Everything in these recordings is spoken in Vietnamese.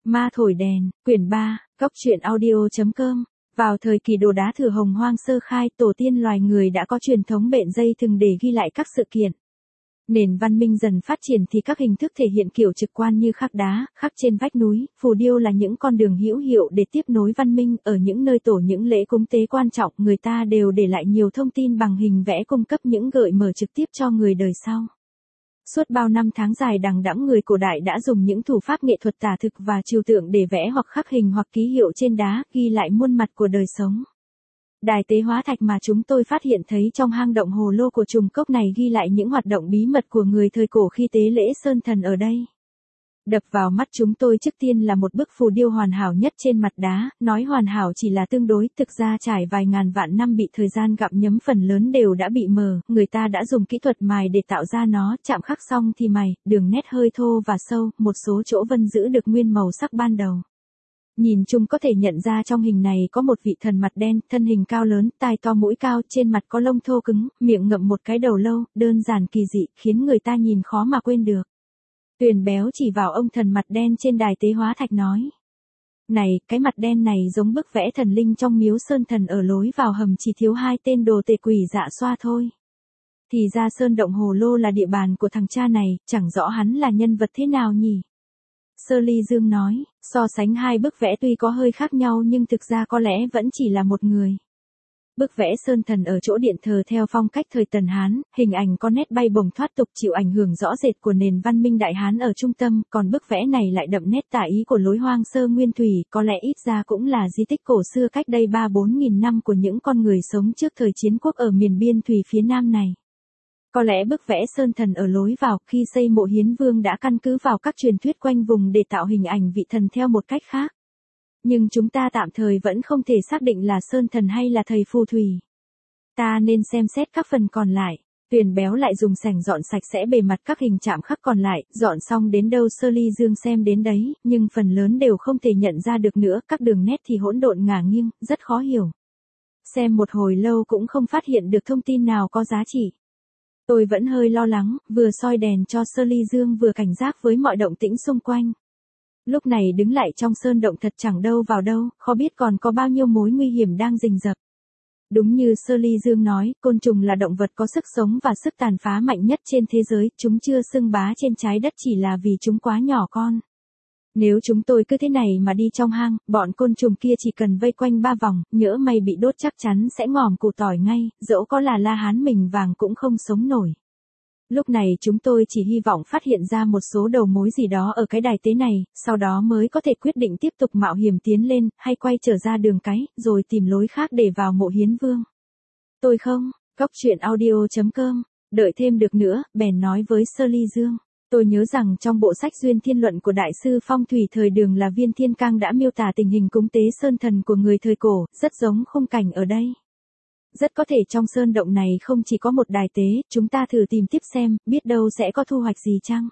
Ma thổi đèn, quyển 3, góc truyện audio.com. Vào thời kỳ đồ đá thử hồng hoang sơ khai, tổ tiên loài người đã có truyền thống bện dây thừng để ghi lại các sự kiện. Nền văn minh dần phát triển thì các hình thức thể hiện kiểu trực quan như khắc đá, khắc trên vách núi, phù điêu là những con đường hữu hiệu để tiếp nối văn minh. Ở những nơi tổ những lễ cúng tế quan trọng, người ta đều để lại nhiều thông tin bằng hình vẽ cung cấp những gợi mở trực tiếp cho người đời sau. Suốt bao năm tháng dài đằng đẵng, người cổ đại đã dùng những thủ pháp nghệ thuật tả thực và trừu tượng để vẽ hoặc khắc hình hoặc ký hiệu trên đá, ghi lại muôn mặt của đời sống. Đài tế hóa thạch mà chúng tôi phát hiện thấy trong hang động hồ lô của trùng cốc này ghi lại những hoạt động bí mật của người thời cổ khi tế lễ sơn thần ở đây. Đập vào mắt chúng tôi trước tiên là một bức phù điêu hoàn hảo nhất trên mặt đá, nói hoàn hảo chỉ là tương đối, thực ra trải vài ngàn vạn năm bị thời gian gặm nhấm phần lớn đều đã bị mờ, người ta đã dùng kỹ thuật mài để tạo ra nó, chạm khắc xong thì mài, đường nét hơi thô và sâu, một số chỗ vẫn giữ được nguyên màu sắc ban đầu. Nhìn chung có thể nhận ra trong hình này có một vị thần mặt đen, thân hình cao lớn, tai to mũi cao, trên mặt có lông thô cứng, miệng ngậm một cái đầu lâu, đơn giản kỳ dị, khiến người ta nhìn khó mà quên được. Tuyền béo chỉ vào ông thần mặt đen trên đài tế hóa thạch nói. Này, cái mặt đen này giống bức vẽ thần linh trong miếu sơn thần ở lối vào hầm, chỉ thiếu hai tên đồ tể quỷ dạ xoa thôi. Thì ra sơn động hồ lô là địa bàn của thằng cha này, chẳng rõ hắn là nhân vật thế nào nhỉ? Sơ Ly Dương nói, so sánh hai bức vẽ tuy có hơi khác nhau nhưng thực ra có lẽ vẫn chỉ là một người. Bức vẽ sơn thần ở chỗ điện thờ theo phong cách thời Tần Hán, hình ảnh có nét bay bổng thoát tục, chịu ảnh hưởng rõ rệt của nền văn minh Đại Hán ở trung tâm, còn bức vẽ này lại đậm nét tả ý của lối hoang sơ nguyên thủy, có lẽ ít ra cũng là di tích cổ xưa cách đây 3-4 nghìn năm của những con người sống trước thời chiến quốc ở miền biên thủy phía nam này. Có lẽ bức vẽ sơn thần ở lối vào khi xây mộ Hiến Vương đã căn cứ vào các truyền thuyết quanh vùng để tạo hình ảnh vị thần theo một cách khác. Nhưng chúng ta tạm thời vẫn không thể xác định là sơn thần hay là thầy phù thủy. Ta nên xem xét các phần còn lại. Tuyền béo lại dùng sành dọn sạch sẽ bề mặt các hình chạm khắc còn lại, dọn xong đến đâu Sơ Ly Dương xem đến đấy, nhưng phần lớn đều không thể nhận ra được nữa, các đường nét thì hỗn độn ngả nghiêng, rất khó hiểu. Xem một hồi lâu cũng không phát hiện được thông tin nào có giá trị. Tôi vẫn hơi lo lắng, vừa soi đèn cho Sơ Ly Dương vừa cảnh giác với mọi động tĩnh xung quanh. Lúc này đứng lại trong sơn động thật chẳng đâu vào đâu, khó biết còn có bao nhiêu mối nguy hiểm đang rình rập. Đúng như Sơ Ly Dương nói, côn trùng là động vật có sức sống và sức tàn phá mạnh nhất trên thế giới, chúng chưa xưng bá trên trái đất chỉ là vì chúng quá nhỏ con. Nếu chúng tôi cứ thế này mà đi trong hang, bọn côn trùng kia chỉ cần vây quanh 3 vòng, nhỡ may bị đốt chắc chắn sẽ ngòm củ tỏi ngay, dẫu có là La Hán mình vàng cũng không sống nổi. Lúc này chúng tôi chỉ hy vọng phát hiện ra một số đầu mối gì đó ở cái đài tế này, sau đó mới có thể quyết định tiếp tục mạo hiểm tiến lên, hay quay trở ra đường cái, rồi tìm lối khác để vào mộ Hiến Vương. Tôi không, góc truyện audio.com, đợi thêm được nữa, bèn nói với Sơ Ly Dương. Tôi nhớ rằng trong bộ sách Duyên Thiên Luận của Đại sư Phong Thủy thời Đường là Viên Thiên Cang đã miêu tả tình hình cúng tế sơn thần của người thời cổ, rất giống khung cảnh ở đây. Rất có thể trong sơn động này không chỉ có một đài tế, chúng ta thử tìm tiếp xem, biết đâu sẽ có thu hoạch gì chăng?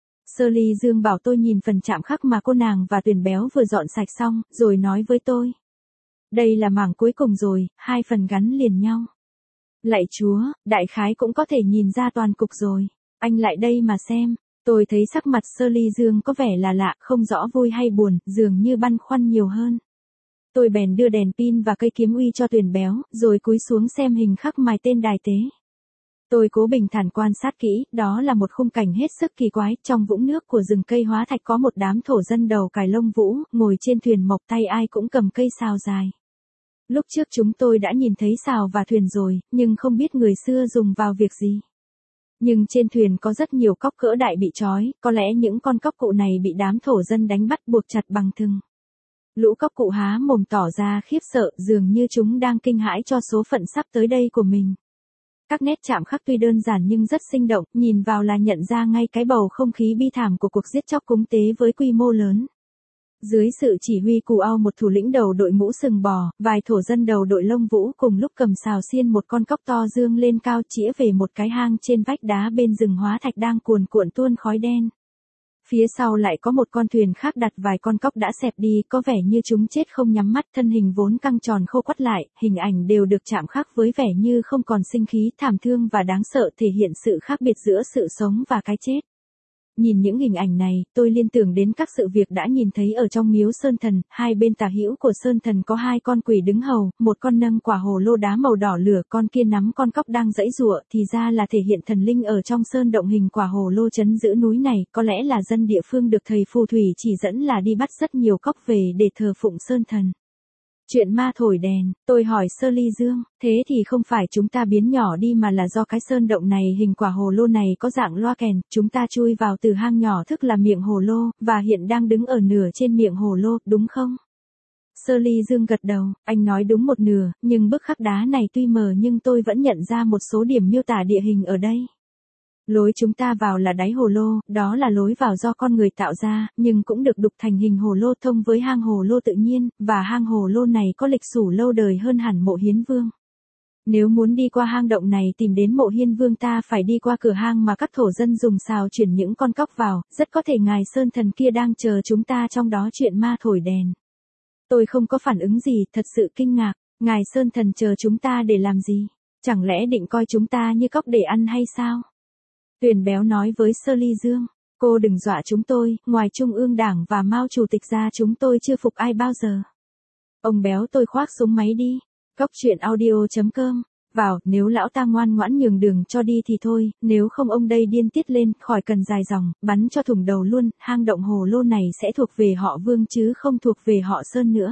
Sơ Ly Dương bảo tôi nhìn phần chạm khắc mà cô nàng và Tuyền béo vừa dọn sạch xong, rồi nói với tôi. Đây là mảng cuối cùng rồi, hai phần gắn liền nhau. Lạy Chúa, đại khái cũng có thể nhìn ra toàn cục rồi. Anh lại đây mà xem. Tôi thấy sắc mặt Sơ Ly Dương có vẻ là lạ, không rõ vui hay buồn, dường như băn khoăn nhiều hơn. Tôi bèn đưa đèn pin và cây kiếm uy cho Tuyền béo, rồi cúi xuống xem hình khắc mài tên đài tế. Tôi cố bình thản quan sát kỹ, đó là một khung cảnh hết sức kỳ quái, trong vũng nước của rừng cây hóa thạch có một đám thổ dân đầu cài lông vũ, ngồi trên thuyền mộc, tay ai cũng cầm cây sào dài. Lúc trước chúng tôi đã nhìn thấy sào và thuyền rồi, nhưng không biết người xưa dùng vào việc gì. Nhưng trên thuyền có rất nhiều cóc cỡ đại bị trói, có lẽ những con cóc cụ này bị đám thổ dân đánh bắt buộc chặt bằng thừng. Lũ cóc cụ há mồm tỏ ra khiếp sợ, dường như chúng đang kinh hãi cho số phận sắp tới đây của mình. Các nét chạm khắc tuy đơn giản nhưng rất sinh động, nhìn vào là nhận ra ngay cái bầu không khí bi thảm của cuộc giết chóc cúng tế với quy mô lớn. Dưới sự chỉ huy cù ao một thủ lĩnh đầu đội mũ sừng bò, vài thổ dân đầu đội lông vũ cùng lúc cầm sào xiên một con cóc to dương lên cao chĩa về một cái hang trên vách đá bên rừng hóa thạch đang cuồn cuộn tuôn khói đen. Phía sau lại có một con thuyền khác đặt vài con cóc đã xẹp đi, có vẻ như chúng chết không nhắm mắt, thân hình vốn căng tròn khô quắt lại, hình ảnh đều được chạm khắc với vẻ như không còn sinh khí, thảm thương và đáng sợ, thể hiện sự khác biệt giữa sự sống và cái chết. Nhìn những hình ảnh này, tôi liên tưởng đến các sự việc đã nhìn thấy ở trong miếu Sơn Thần, hai bên tả hữu của Sơn Thần có hai con quỷ đứng hầu, một con nâng quả hồ lô đá màu đỏ lửa, con kia nắm con cóc đang giãy giụa, thì ra là thể hiện thần linh ở trong sơn động hình quả hồ lô trấn giữ núi này, có lẽ là dân địa phương được thầy phù thủy chỉ dẫn là đi bắt rất nhiều cóc về để thờ phụng Sơn Thần. Chuyện ma thổi đèn, tôi hỏi Sơ Ly Dương, thế thì không phải chúng ta biến nhỏ đi mà là do cái sơn động này hình quả hồ lô này có dạng loa kèn, chúng ta chui vào từ hang nhỏ thức là miệng hồ lô, và hiện đang đứng ở nửa trên miệng hồ lô, đúng không? Sơ Ly Dương gật đầu, anh nói đúng một nửa, nhưng bức khắc đá này tuy mờ nhưng tôi vẫn nhận ra một số điểm miêu tả địa hình ở đây. Lối chúng ta vào là đáy hồ lô, đó là lối vào do con người tạo ra, nhưng cũng được đục thành hình hồ lô thông với hang hồ lô tự nhiên, và hang hồ lô này có lịch sử lâu đời hơn hẳn mộ Hiến Vương. Nếu muốn đi qua hang động này tìm đến mộ Hiên Vương ta phải đi qua cửa hang mà các thổ dân dùng xào chuyển những con cóc vào, rất có thể ngài Sơn Thần kia đang chờ chúng ta trong đó chuyện ma thổi đèn. Tôi không có phản ứng gì, thật sự kinh ngạc, ngài Sơn Thần chờ chúng ta để làm gì? Chẳng lẽ định coi chúng ta như cóc để ăn hay sao? Tuyền Béo nói với Sơ Ly Dương, cô đừng dọa chúng tôi, ngoài Trung ương Đảng và Mao Chủ tịch ra chúng tôi chưa phục ai bao giờ. Ông Béo tôi khoác súng máy đi, cóc chuyện audio.com, vào, nếu lão ta ngoan ngoãn nhường đường cho đi thì thôi, nếu không ông đây điên tiết lên, khỏi cần dài dòng, bắn cho thủng đầu luôn, hang động hồ lô này sẽ thuộc về họ Vương chứ không thuộc về họ Sơn nữa.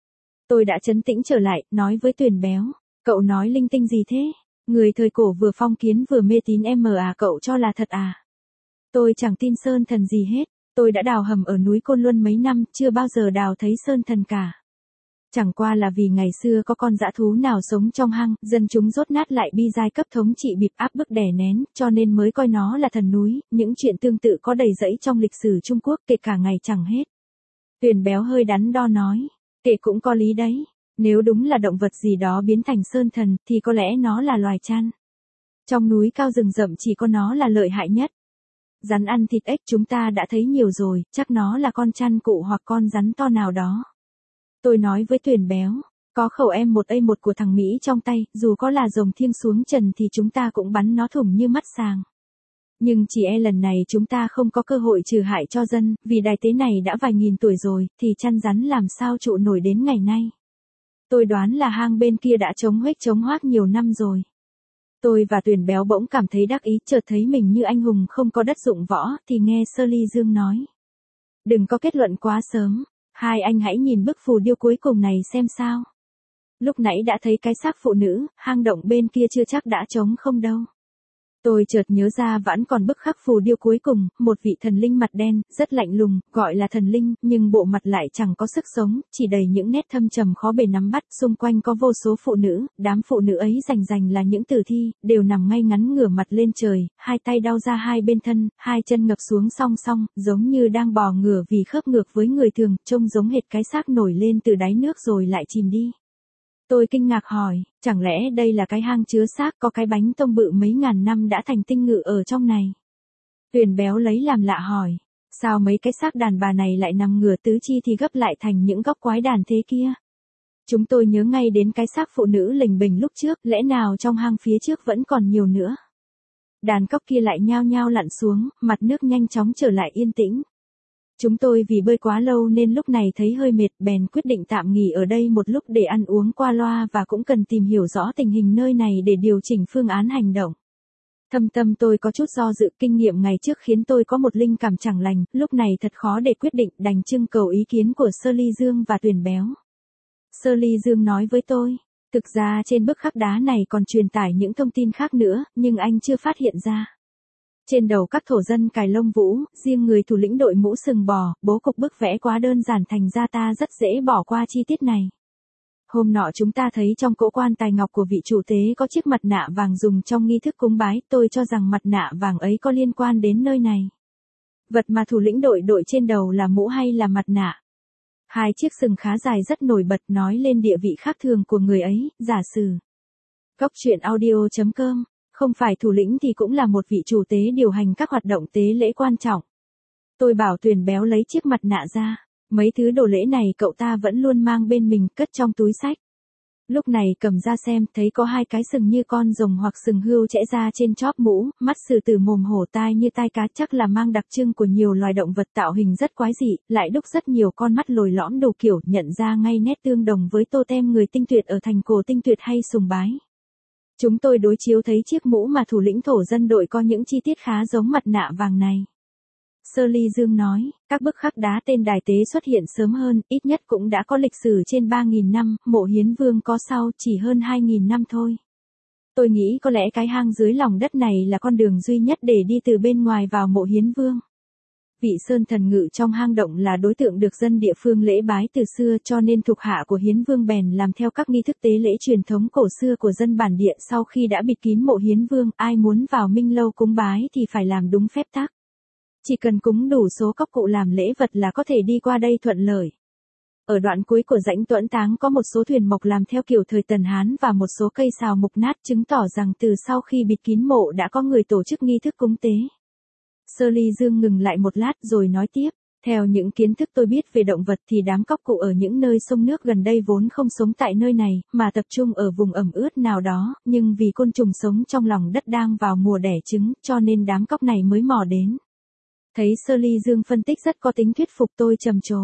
Tôi đã trấn tĩnh trở lại, nói với Tuyền Béo, cậu nói linh tinh gì thế? Người thời cổ vừa phong kiến vừa mê tín cậu cho là thật à? Tôi chẳng tin Sơn Thần gì hết, tôi đã đào hầm ở núi Côn Luân mấy năm, chưa bao giờ đào thấy Sơn Thần cả. Chẳng qua là vì ngày xưa có con dã thú nào sống trong hang, dân chúng dốt nát lại bi giai cấp thống trị bịp áp bức đè nén, cho nên mới coi nó là thần núi, những chuyện tương tự có đầy rẫy trong lịch sử Trung Quốc kể cả ngày chẳng hết. Tuyền Béo hơi đắn đo nói, kể cũng có lý đấy. Nếu đúng là động vật gì đó biến thành Sơn Thần, thì có lẽ nó là loài chăn. Trong núi cao rừng rậm chỉ có nó là lợi hại nhất. Rắn ăn thịt ếch chúng ta đã thấy nhiều rồi, chắc nó là con chăn cụ hoặc con rắn to nào đó. Tôi nói với Tuyền Béo, có khẩu M1A1 của thằng Mỹ trong tay, dù có là rồng thiêng xuống trần thì chúng ta cũng bắn nó thủng như mắt sàng. Nhưng chỉ lần này chúng ta không có cơ hội trừ hại cho dân, vì đài tế này đã vài nghìn tuổi rồi, thì chăn rắn làm sao trụ nổi đến ngày nay. Tôi đoán là hang bên kia đã chống huếch chống hoác nhiều năm rồi. Tôi và Tuyền Béo bỗng cảm thấy đắc ý, chợt thấy mình như anh hùng không có đất dụng võ, thì nghe Sơ Ly Dương nói. Đừng có kết luận quá sớm, hai anh hãy nhìn bức phù điêu cuối cùng này xem sao. Lúc nãy đã thấy cái xác phụ nữ, hang động bên kia chưa chắc đã trống không đâu. Tôi chợt nhớ ra vẫn còn bức khắc phù điêu cuối cùng, một vị thần linh mặt đen, rất lạnh lùng, gọi là thần linh, nhưng bộ mặt lại chẳng có sức sống, chỉ đầy những nét thâm trầm khó bề nắm bắt, xung quanh có vô số phụ nữ, đám phụ nữ ấy rành là những tử thi, đều nằm ngay ngắn ngửa mặt lên trời, hai tay đau ra hai bên thân, hai chân ngập xuống song song, giống như đang bò ngửa vì khớp ngược với người thường, trông giống hệt cái xác nổi lên từ đáy nước rồi lại chìm đi. Tôi kinh ngạc hỏi, chẳng lẽ đây là cái hang chứa xác có cái bánh tông bự mấy ngàn năm đã thành tinh ngự ở trong này? Tuyền Béo lấy làm lạ hỏi, sao mấy cái xác đàn bà này lại nằm ngửa tứ chi thì gấp lại thành những góc quái đàn thế kia? Chúng tôi nhớ ngay đến cái xác phụ nữ lình bình lúc trước, lẽ nào trong hang phía trước vẫn còn nhiều nữa? Đàn cóc kia lại nhao nhao lặn xuống, mặt nước nhanh chóng trở lại yên tĩnh. Chúng tôi vì bơi quá lâu nên lúc này thấy hơi mệt, bèn quyết định tạm nghỉ ở đây một lúc để ăn uống qua loa và cũng cần tìm hiểu rõ tình hình nơi này để điều chỉnh phương án hành động. Thâm tâm tôi có chút do dự, kinh nghiệm ngày trước khiến tôi có một linh cảm chẳng lành, lúc này thật khó để quyết định, đành trưng cầu ý kiến của Sơ Ly Dương và Tuyền Béo. Sơ Ly Dương nói với tôi, thực ra trên bức khắc đá này còn truyền tải những thông tin khác nữa, nhưng anh chưa phát hiện ra. Trên đầu các thổ dân cài lông vũ, riêng người thủ lĩnh đội mũ sừng bò, bố cục bức vẽ quá đơn giản thành ra ta rất dễ bỏ qua chi tiết này. Hôm nọ chúng ta thấy trong cỗ quan tài ngọc của vị chủ tế có chiếc mặt nạ vàng dùng trong nghi thức cúng bái, tôi cho rằng mặt nạ vàng ấy có liên quan đến nơi này. Vật mà thủ lĩnh đội trên đầu là mũ hay là mặt nạ? Hai chiếc sừng khá dài rất nổi bật nói lên địa vị khác thường của người ấy, giả sử. Cóc chuyện audio.com, không phải thủ lĩnh thì cũng là một vị chủ tế điều hành các hoạt động tế lễ quan trọng. Tôi bảo Tuyền Béo lấy chiếc mặt nạ ra, mấy thứ đồ lễ này cậu ta vẫn luôn mang bên mình, cất trong túi xách. Lúc này cầm ra xem, thấy có hai cái sừng như con rồng hoặc sừng hươu chẽ ra trên chóp mũ, mắt sư tử mồm hổ tai như tai cá, chắc là mang đặc trưng của nhiều loài động vật, tạo hình rất quái dị, lại đúc rất nhiều con mắt lồi lõm đủ kiểu, nhận ra ngay nét tương đồng với totem người tinh tuyệt ở thành cổ tinh tuyệt hay sùng bái. Chúng tôi đối chiếu thấy chiếc mũ mà thủ lĩnh thổ dân đội có những chi tiết khá giống mặt nạ vàng này. Sơ Ly Dương nói, các bức khắc đá tên đài tế xuất hiện sớm hơn, ít nhất cũng đã có lịch sử trên 3.000 năm, mộ Hiến Vương có sau chỉ hơn 2.000 năm thôi. Tôi nghĩ có lẽ cái hang dưới lòng đất này là con đường duy nhất để đi từ bên ngoài vào mộ Hiến Vương. Vị sơn thần ngự trong hang động là đối tượng được dân địa phương lễ bái từ xưa, cho nên thuộc hạ của Hiến Vương bèn làm theo các nghi thức tế lễ truyền thống cổ xưa của dân bản địa. Sau khi đã bịt kín mộ Hiến Vương, ai muốn vào Minh Lâu cúng bái thì phải làm đúng phép tắc. Chỉ cần cúng đủ số cóc cụ làm lễ vật là có thể đi qua đây thuận lợi. Ở đoạn cuối của rãnh Tuẫn Táng có một số thuyền mộc làm theo kiểu thời Tần Hán và một số cây sào mục nát, chứng tỏ rằng từ sau khi bịt kín mộ đã có người tổ chức nghi thức cúng tế. Sơ Ly Dương ngừng lại một lát rồi nói tiếp, theo những kiến thức tôi biết về động vật thì đám cóc cụ ở những nơi sông nước gần đây vốn không sống tại nơi này, mà tập trung ở vùng ẩm ướt nào đó, nhưng vì côn trùng sống trong lòng đất đang vào mùa đẻ trứng, cho nên đám cóc này mới mò đến. Thấy Sơ Ly Dương phân tích rất có tính thuyết phục, tôi trầm trồ.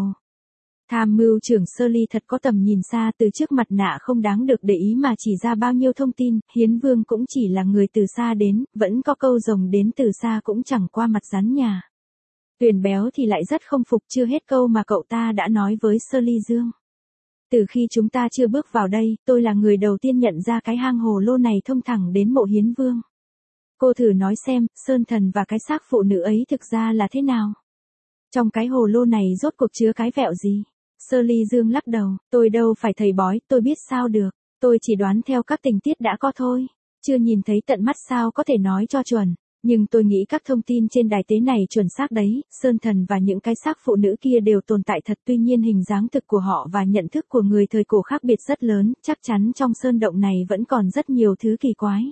Tham mưu trưởng Sơ Ly thật có tầm nhìn xa, từ trước mặt nạ không đáng được để ý mà chỉ ra bao nhiêu thông tin. Hiến Vương cũng chỉ là người từ xa đến, vẫn có câu rồng đến từ xa cũng chẳng qua mặt rắn nhà. Tuyền Béo thì lại rất không phục, chưa hết câu mà cậu ta đã nói với Sơ Ly Dương. Từ khi chúng ta chưa bước vào đây, tôi là người đầu tiên nhận ra cái hang hồ lô này thông thẳng đến mộ Hiến Vương. Cô thử nói xem, sơn thần và cái xác phụ nữ ấy thực ra là thế nào? Trong cái hồ lô này rốt cuộc chứa cái vẹo gì? Sơ Ly Dương lắc đầu, tôi đâu phải thầy bói, tôi biết sao được, tôi chỉ đoán theo các tình tiết đã có thôi, chưa nhìn thấy tận mắt sao có thể nói cho chuẩn, nhưng tôi nghĩ các thông tin trên đài tế này chuẩn xác đấy, sơn thần và những cái xác phụ nữ kia đều tồn tại thật, tuy nhiên hình dáng thực của họ và nhận thức của người thời cổ khác biệt rất lớn, chắc chắn trong sơn động này vẫn còn rất nhiều thứ kỳ quái.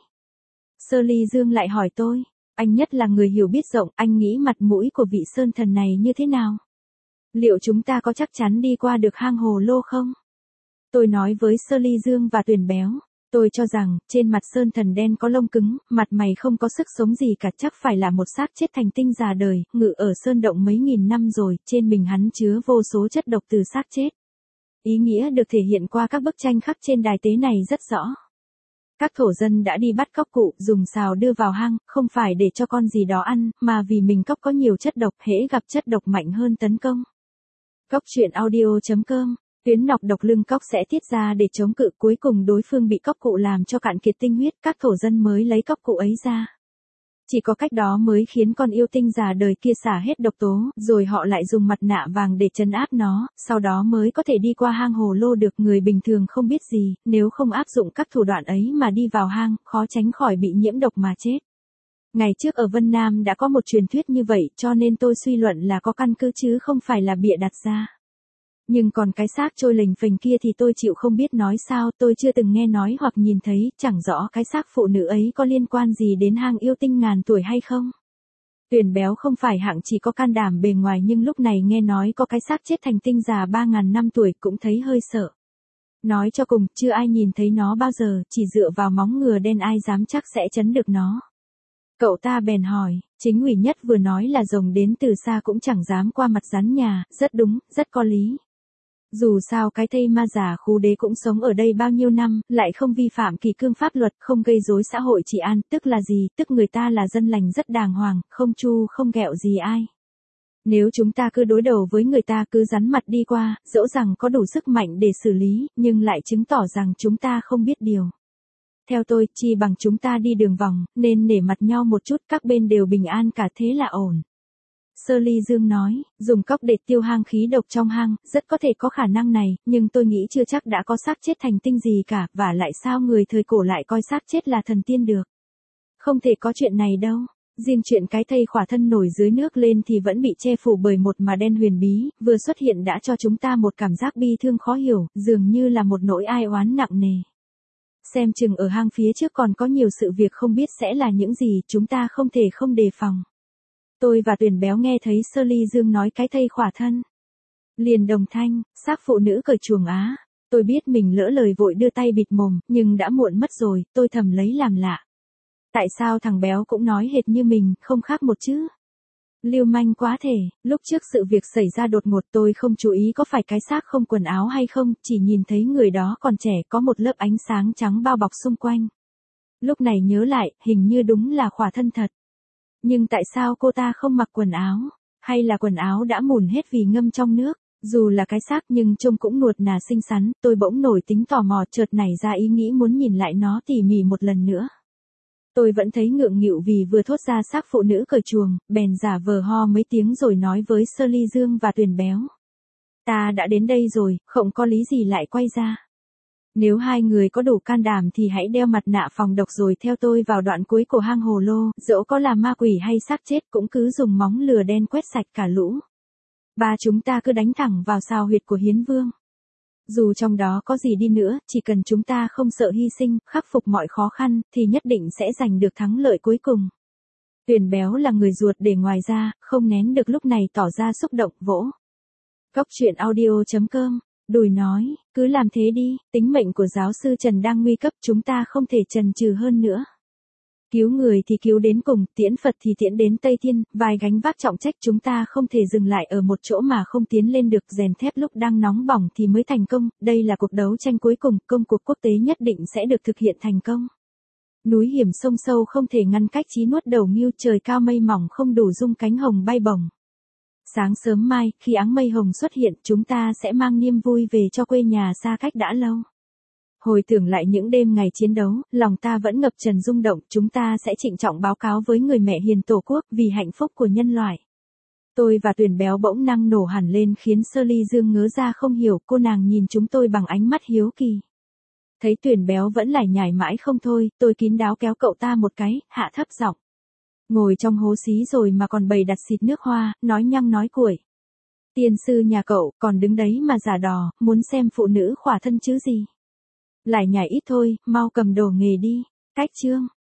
Sơ Ly Dương lại hỏi tôi, anh nhất là người hiểu biết rộng, anh nghĩ mặt mũi của vị sơn thần này như thế nào? Liệu chúng ta có chắc chắn đi qua được hang hồ lô không? Tôi nói với Sơ Ly Dương và Tuyền Béo, tôi cho rằng, trên mặt sơn thần đen có lông cứng, mặt mày không có sức sống gì cả, chắc phải là một xác chết thành tinh già đời, ngự ở sơn động mấy nghìn năm rồi, trên mình hắn chứa vô số chất độc từ xác chết. Ý nghĩa được thể hiện qua các bức tranh khắc trên đài tế này rất rõ. Các thổ dân đã đi bắt cóc cụ, dùng xào đưa vào hang, không phải để cho con gì đó ăn, mà vì mình cóc có nhiều chất độc, hễ gặp chất độc mạnh hơn tấn công. Cóc truyện audio.com, tuyến nọc độc lưng cóc sẽ tiết ra để chống cự, cuối cùng đối phương bị cóc cụ làm cho cạn kiệt tinh huyết, các thổ dân mới lấy cóc cụ ấy ra. Chỉ có cách đó mới khiến con yêu tinh già đời kia xả hết độc tố, rồi họ lại dùng mặt nạ vàng để trấn áp nó, sau đó mới có thể đi qua hang hồ lô được. Người bình thường không biết gì, nếu không áp dụng các thủ đoạn ấy mà đi vào hang, khó tránh khỏi bị nhiễm độc mà chết. Ngày trước ở Vân Nam đã có một truyền thuyết như vậy, cho nên tôi suy luận là có căn cứ chứ không phải là bịa đặt ra. Nhưng còn cái xác trôi lềnh phềnh kia thì tôi chịu không biết nói sao, tôi chưa từng nghe nói hoặc nhìn thấy, chẳng rõ cái xác phụ nữ ấy có liên quan gì đến hang yêu tinh ngàn tuổi hay không. Tuyền Béo không phải hạng chỉ có can đảm bề ngoài, nhưng lúc này nghe nói có cái xác chết thành tinh già 3.000 năm tuổi cũng thấy hơi sợ. Nói cho cùng, chưa ai nhìn thấy nó bao giờ, chỉ dựa vào móng ngựa đen ai dám chắc sẽ trấn được nó. Cậu ta bèn hỏi, chính ủy nhất vừa nói là rồng đến từ xa cũng chẳng dám qua mặt rắn nhà, rất đúng, rất có lý. Dù sao cái thây ma giả Khú Đế cũng sống ở đây bao nhiêu năm, lại không vi phạm kỷ cương pháp luật, không gây rối xã hội trị an, tức là gì, tức người ta là dân lành rất đàng hoàng, không chu không ghẹo gì ai. Nếu chúng ta cứ đối đầu với người ta, cứ rắn mặt đi qua, dẫu rằng có đủ sức mạnh để xử lý, nhưng lại chứng tỏ rằng chúng ta không biết điều. Theo tôi, chi bằng chúng ta đi đường vòng, nên nể mặt nhau một chút, các bên đều bình an cả thế là ổn. Sơ Ly Dương nói, dùng cóc để tiêu hang khí độc trong hang, rất có thể có khả năng này, nhưng tôi nghĩ chưa chắc đã có xác chết thành tinh gì cả, và lại sao người thời cổ lại coi xác chết là thần tiên được. Không thể có chuyện này đâu. Riêng chuyện cái thây khỏa thân nổi dưới nước lên thì vẫn bị che phủ bởi một mà đen huyền bí, vừa xuất hiện đã cho chúng ta một cảm giác bi thương khó hiểu, dường như là một nỗi ai oán nặng nề. Xem chừng ở hang phía trước còn có nhiều sự việc không biết sẽ là những gì, chúng ta không thể không đề phòng. Tôi và Tuyền Béo nghe thấy Sơ Ly Dương nói cái thây khỏa thân. Liền đồng thanh, xác phụ nữ cởi chuồng á. Tôi biết mình lỡ lời vội đưa tay bịt mồm, nhưng đã muộn mất rồi, tôi thầm lấy làm lạ. Tại sao thằng béo cũng nói hệt như mình, không khác một chứ? Lưu manh quá thể, lúc trước sự việc xảy ra đột ngột tôi không chú ý có phải cái xác không quần áo hay không, chỉ nhìn thấy người đó còn trẻ có một lớp ánh sáng trắng bao bọc xung quanh. Lúc này nhớ lại, hình như đúng là khỏa thân thật. Nhưng tại sao cô ta không mặc quần áo? Hay là quần áo đã mùn hết vì ngâm trong nước? Dù là cái xác nhưng trông cũng nuột nà xinh xắn, tôi bỗng nổi tính tò mò chợt nảy ra ý nghĩ muốn nhìn lại nó tỉ mỉ một lần nữa. Tôi vẫn thấy ngượng nghịu vì vừa thốt ra xác phụ nữ cởi chuồng, bèn giả vờ ho mấy tiếng rồi nói với Sơ Ly Dương và Tuyền Béo. Ta đã đến đây rồi, không có lý gì lại quay ra. Nếu hai người có đủ can đảm thì hãy đeo mặt nạ phòng độc rồi theo tôi vào đoạn cuối của hang hồ lô, dẫu có là ma quỷ hay xác chết cũng cứ dùng móng lừa đen quét sạch cả lũ. Ba chúng ta cứ đánh thẳng vào sao huyệt của Hiến Vương. Dù trong đó có gì đi nữa, chỉ cần chúng ta không sợ hy sinh, khắc phục mọi khó khăn, thì nhất định sẽ giành được thắng lợi cuối cùng. Tuyền Béo là người ruột để ngoài ra, không nén được lúc này tỏ ra xúc động vỗ. Góc truyện audio.com, Đùi nói, cứ làm thế đi, tính mệnh của giáo sư Trần đang nguy cấp, chúng ta không thể chần chừ hơn nữa. Cứu người thì cứu đến cùng, tiễn Phật thì tiễn đến Tây Thiên, vài gánh vác trọng trách chúng ta không thể dừng lại ở một chỗ mà không tiến lên được, rèn thép lúc đang nóng bỏng thì mới thành công, đây là cuộc đấu tranh cuối cùng, công cuộc quốc tế nhất định sẽ được thực hiện thành công. Núi hiểm sông sâu không thể ngăn cách chí nuốt đầu ngưu, trời cao mây mỏng không đủ dung cánh hồng bay bổng. Sáng sớm mai, khi áng mây hồng xuất hiện, chúng ta sẽ mang niềm vui về cho quê nhà xa cách đã lâu. Hồi tưởng lại những đêm ngày chiến đấu, lòng ta vẫn ngập tràn rung động, chúng ta sẽ trịnh trọng báo cáo với người mẹ hiền Tổ quốc vì hạnh phúc của nhân loại. Tôi và Tuyền Béo bỗng năng nổ hẳn lên khiến Sơ Ly Dương ngớ ra không hiểu, cô nàng nhìn chúng tôi bằng ánh mắt hiếu kỳ. Thấy Tuyền Béo vẫn lải nhải mãi không thôi, tôi kín đáo kéo cậu ta một cái, hạ thấp giọng. Ngồi trong hố xí rồi mà còn bày đặt xịt nước hoa, nói nhăng nói cuội. Tiên sư nhà cậu còn đứng đấy mà giả đò, muốn xem phụ nữ khỏa thân chứ gì. Lại nhảy ít thôi, mau cầm đồ nghề đi. Cách chương.